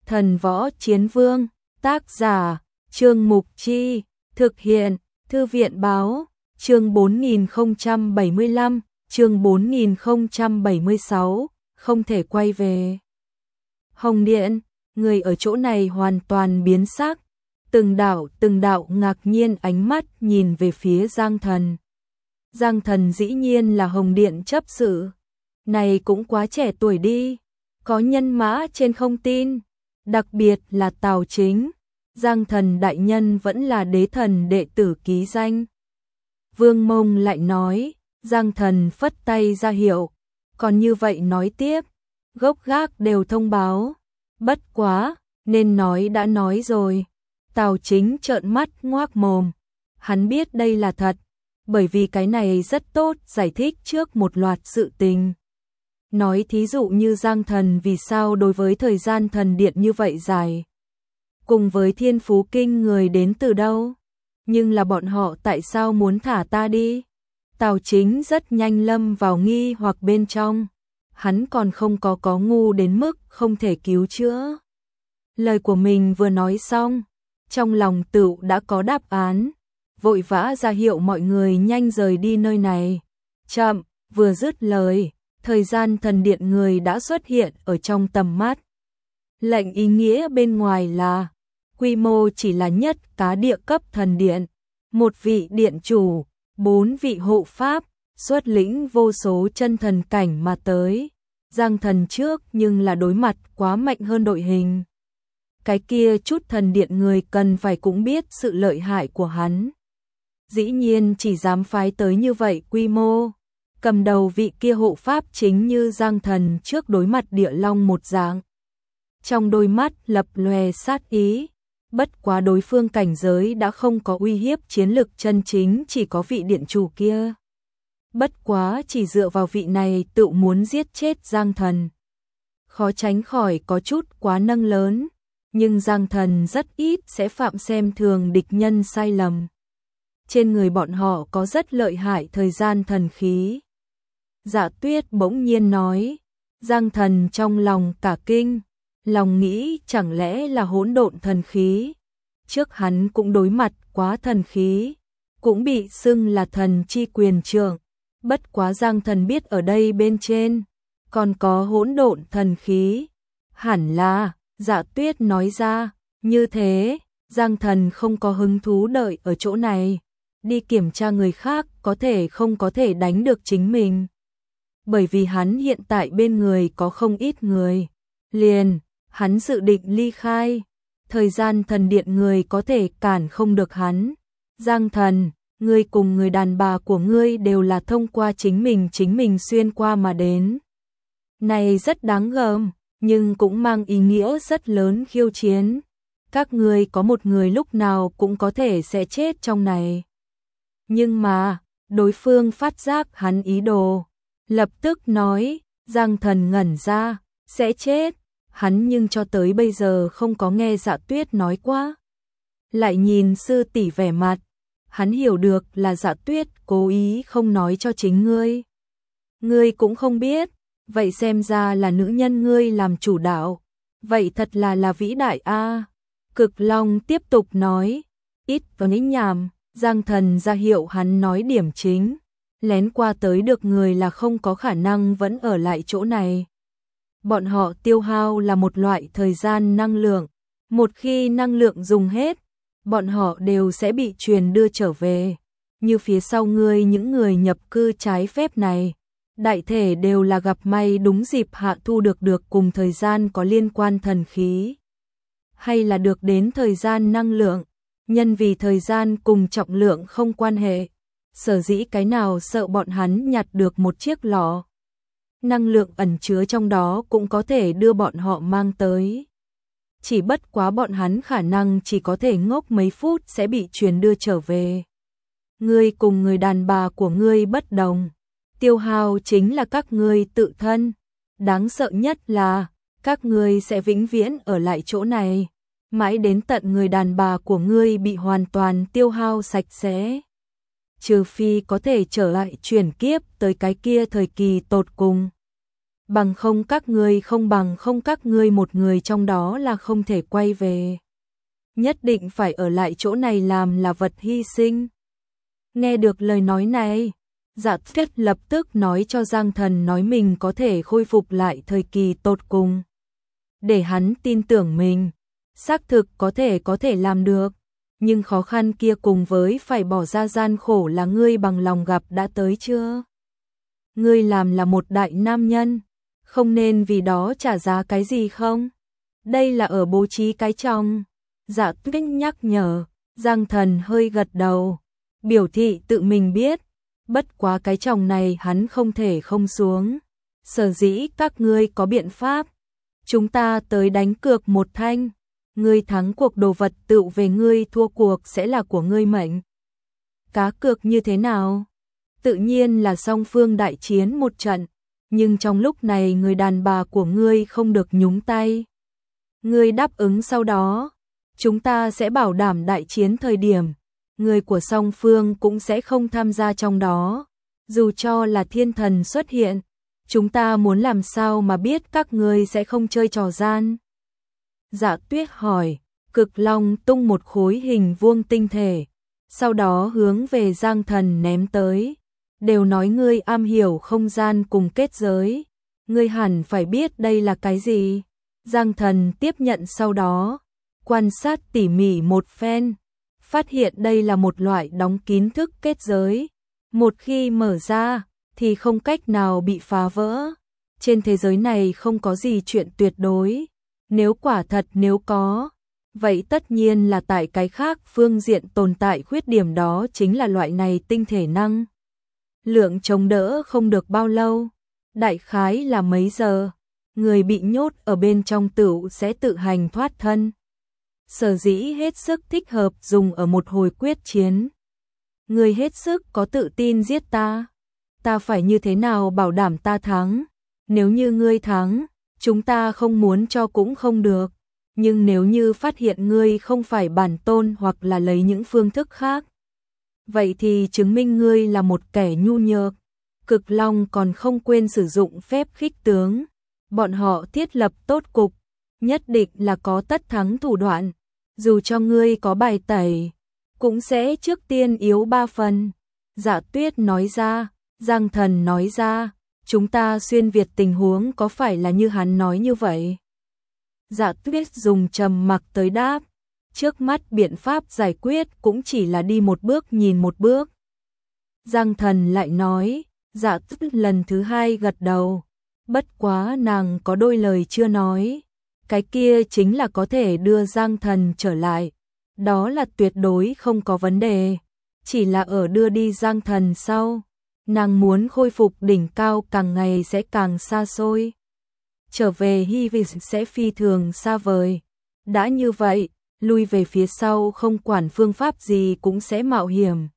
Thần Võ Chiến Vương, tác giả, Trương Mục Chi, thực hiện, Thư viện Báo, chương 4075, chương 4076, không thể quay về. Hồng Điện, người ở chỗ này hoàn toàn biến sắc, từng đạo ngạc nhiên ánh mắt nhìn về phía Giang Thần. Giang Thần dĩ nhiên là Hồng Điện chấp sự, này cũng quá trẻ tuổi đi, có nhân mã trên không tin, đặc biệt là Tào Chính, Giang Thần đại nhân vẫn là đế thần đệ tử ký danh. Vương Mông lại nói, Giang Thần phất tay ra hiệu, còn như vậy nói tiếp, gốc gác đều thông báo, bất quá, nên nói đã nói rồi. Tào Chính trợn mắt ngoác mồm, hắn biết đây là thật, bởi vì cái này rất tốt giải thích trước một loạt sự tình. Nói thí dụ như Giang Thần vì sao đối với thời gian thần điện như vậy dài, cùng với thiên phú kinh người đến từ đâu, nhưng là bọn họ tại sao muốn thả ta đi? Tào Chính rất nhanh lâm vào nghi hoặc bên trong, hắn còn không có ngu đến mức không thể cứu chữa. Lời của mình vừa nói xong, trong lòng tựu đã có đáp án, vội vã ra hiệu mọi người nhanh rời đi nơi này. Chậm, vừa dứt lời, thời gian thần điện người đã xuất hiện ở trong tầm mắt. Lệnh ý nghĩa bên ngoài là, quy mô chỉ là nhất cá địa cấp thần điện, một vị điện chủ, 4 vị hộ pháp, xuất lĩnh vô số chân thần cảnh mà tới. Giang Thần trước nhưng là đối mặt quá mạnh hơn đội hình. Cái kia chút thần điện người cần phải cũng biết sự lợi hại của hắn. Dĩ nhiên chỉ dám phái tới như vậy quy mô. Cầm đầu vị kia hộ pháp chính như Giang Thần trước đối mặt địa long một dạng. Trong đôi mắt lập lòe sát ý. Bất quá đối phương cảnh giới đã không có uy hiếp chiến lực chân chính, chỉ có vị điện chủ kia. Bất quá chỉ dựa vào vị này tự muốn giết chết Giang Thần. Khó tránh khỏi có chút quá nâng lớn. Nhưng Giang Thần rất ít sẽ phạm xem thường địch nhân sai lầm. Trên người bọn họ có rất lợi hại thời gian thần khí. Dạ Tuyết bỗng nhiên nói, Giang Thần trong lòng cả kinh, lòng nghĩ chẳng lẽ là hỗn độn thần khí. Trước hắn cũng đối mặt quá thần khí, cũng bị xưng là thần chi quyền trượng. Bất quá Giang Thần biết ở đây bên trên còn có hỗn độn thần khí, hẳn là. Dạ Tuyết nói ra, như thế, Giang Thần không có hứng thú đợi ở chỗ này, đi kiểm tra người khác có thể đánh được chính mình. Bởi vì hắn hiện tại bên người có không ít người, liền, hắn dự định ly khai, thời gian thần điện người có thể cản không được hắn. Giang Thần, ngươi cùng người đàn bà của ngươi đều là thông qua chính mình xuyên qua mà đến. Này rất đáng gờm. Nhưng cũng mang ý nghĩa rất lớn khiêu chiến. Các ngươi có một người lúc nào cũng có thể sẽ chết trong này. Nhưng mà, đối phương phát giác hắn ý đồ. Lập tức nói, Giang Thần ngẩn ra, sẽ chết. Hắn nhưng cho tới bây giờ không có nghe Dạ Tuyết nói qua. Lại nhìn sư tỷ vẻ mặt. Hắn hiểu được là Dạ Tuyết cố ý không nói cho chính ngươi. Ngươi cũng không biết. Vậy xem ra là nữ nhân ngươi làm chủ đạo. Vậy thật là vĩ đại a. Cực Long tiếp tục nói, ít vào nấy nhảm. Giang Thần ra hiệu hắn nói điểm chính. Lén qua tới được người là không có khả năng vẫn ở lại chỗ này. Bọn họ tiêu hao là một loại thời gian năng lượng. Một khi năng lượng dùng hết, bọn họ đều sẽ bị truyền đưa trở về. Như phía sau ngươi những người nhập cư trái phép này. Đại thể đều là gặp may đúng dịp hạ thu được cùng thời gian có liên quan thần khí. Hay là được đến thời gian năng lượng, nhân vì thời gian cùng trọng lượng không quan hệ. Sở dĩ cái nào sợ bọn hắn nhặt được một chiếc lọ. Năng lượng ẩn chứa trong đó cũng có thể đưa bọn họ mang tới. Chỉ bất quá bọn hắn khả năng chỉ có thể ngốc mấy phút sẽ bị truyền đưa trở về. Ngươi cùng người đàn bà của ngươi bất đồng. Tiêu hao chính là các ngươi tự thân. Đáng sợ nhất là các ngươi sẽ vĩnh viễn ở lại chỗ này, mãi đến tận người đàn bà của ngươi bị hoàn toàn tiêu hao sạch sẽ. Trừ phi có thể trở lại chuyển kiếp tới cái kia thời kỳ tột cùng. bằng không các ngươi một người trong đó là không thể quay về. Nhất định phải ở lại chỗ này làm là vật hy sinh. Nghe được lời nói này, Dạ Tuyết lập tức nói cho Giang Thần nói mình có thể khôi phục lại thời kỳ tột cùng. Để hắn tin tưởng mình, xác thực có thể làm được, nhưng khó khăn kia cùng với phải bỏ ra gian khổ là ngươi bằng lòng gặp đã tới chưa? Ngươi làm là một đại nam nhân, không nên vì đó trả giá cái gì không? Đây là ở bố trí cái chồng. Dạ Tuyết nhắc nhở, Giang Thần hơi gật đầu, biểu thị tự mình biết, bất quá cái chồng này hắn không thể không xuống. Sở dĩ các ngươi có biện pháp, chúng ta tới đánh cược một thanh, ngươi thắng cuộc đồ vật tựu về ngươi, thua cuộc sẽ là của ngươi mệnh. Cá cược như thế nào? Tự nhiên là song phương đại chiến một trận, nhưng trong lúc này người đàn bà của ngươi không được nhúng tay. Ngươi đáp ứng sau đó, chúng ta sẽ bảo đảm đại chiến thời điểm, người của song phương cũng sẽ không tham gia trong đó. Dù cho là thiên thần xuất hiện, chúng ta muốn làm sao mà biết các ngươi sẽ không chơi trò gian? Dạ Tuyết hỏi, Cực Long tung một khối hình vuông tinh thể, sau đó hướng về Giang Thần ném tới. Đều nói ngươi am hiểu không gian cùng kết giới, ngươi hẳn phải biết đây là cái gì. Giang Thần tiếp nhận sau đó, quan sát tỉ mỉ một phen, phát hiện đây là một loại đóng kín thức kết giới. Một khi mở ra, thì không cách nào bị phá vỡ. Trên thế giới này không có gì chuyện tuyệt đối. Nếu quả thật nếu có, vậy tất nhiên là tại cái khác phương diện tồn tại khuyết điểm, đó chính là loại này tinh thể năng lượng chống đỡ không được bao lâu. Đại khái là mấy giờ, người bị nhốt ở bên trong tửu sẽ tự hành thoát thân. Sở dĩ hết sức thích hợp dùng ở một hồi quyết chiến. Người hết sức có tự tin giết ta, ta phải như thế nào bảo đảm ta thắng? Nếu như ngươi thắng, chúng ta không muốn cho cũng không được, nhưng nếu như phát hiện ngươi không phải bản tôn hoặc là lấy những phương thức khác, vậy thì chứng minh ngươi là một kẻ nhu nhược. Cực Long còn không quên sử dụng phép khích tướng, bọn họ thiết lập tốt cục, nhất định là có tất thắng thủ đoạn, dù cho ngươi có bài tẩy, cũng sẽ trước tiên yếu 3 phần. Dạ Tuyết nói ra, Giang Thần nói ra, chúng ta xuyên việt tình huống có phải là như hắn nói như vậy? Dạ Tuyết dùng trầm mặc tới đáp, trước mắt biện pháp giải quyết cũng chỉ là đi một bước nhìn một bước. Giang Thần lại nói, Dạ Tuyết lần thứ hai gật đầu, bất quá nàng có đôi lời chưa nói, cái kia chính là có thể đưa Giang Thần trở lại, đó là tuyệt đối không có vấn đề, chỉ là ở đưa đi Giang Thần sau, nàng muốn khôi phục đỉnh cao càng ngày sẽ càng xa xôi. Trở về hy vọng sẽ phi thường xa vời. Đã như vậy, lui về phía sau không quản phương pháp gì cũng sẽ mạo hiểm.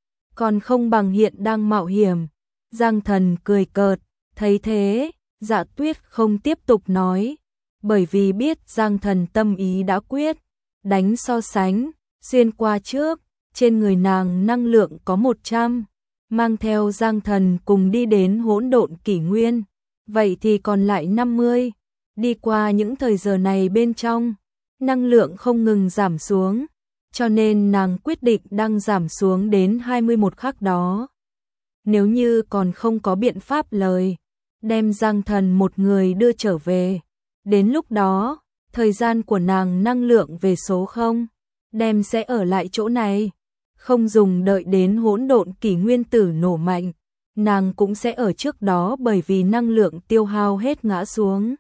Còn không bằng hiện đang mạo hiểm. Giang Thần cười cợt, thấy thế, Dạ Tuyết không tiếp tục nói, bởi vì biết Giang Thần tâm ý đã quyết, đánh so sánh, xuyên qua trước, trên người nàng năng lượng có 100, mang theo Giang Thần cùng đi đến hỗn độn kỷ nguyên, vậy thì còn lại 50, đi qua những thời giờ này bên trong, năng lượng không ngừng giảm xuống, cho nên nàng quyết định đang giảm xuống đến 21 khắc đó. Nếu như còn không có biện pháp lời, đem Giang Thần một người đưa trở về, đến lúc đó, thời gian của nàng năng lượng về số 0, đem sẽ ở lại chỗ này, không dùng đợi đến hỗn độn kỷ nguyên tử nổ mạnh, nàng cũng sẽ ở trước đó bởi vì năng lượng tiêu hao hết ngã xuống.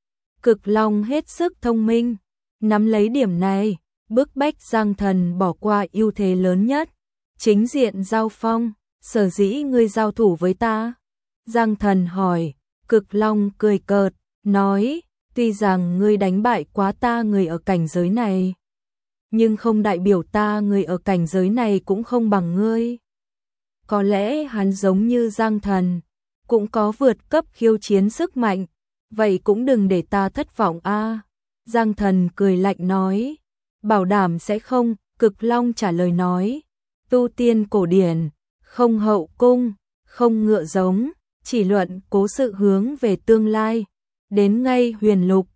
Cực Long hết sức thông minh, nắm lấy điểm này, bức bách Giang Thần bỏ qua ưu thế lớn nhất, chính diện giao phong, sở dĩ ngươi giao thủ với ta. Giang Thần hỏi, Cực Long cười cợt, nói, tuy rằng ngươi đánh bại quá ta người ở cảnh giới này, nhưng không đại biểu ta người ở cảnh giới này cũng không bằng ngươi. Có lẽ hắn giống như Giang Thần, cũng có vượt cấp khiêu chiến sức mạnh, vậy cũng đừng để ta thất vọng a. Giang Thần cười lạnh nói, bảo đảm sẽ không. Cực Long trả lời nói, tu tiên cổ điển, không hậu cung, không ngựa giống, chỉ luận cố sự hướng về tương lai, đến ngay huyền lục,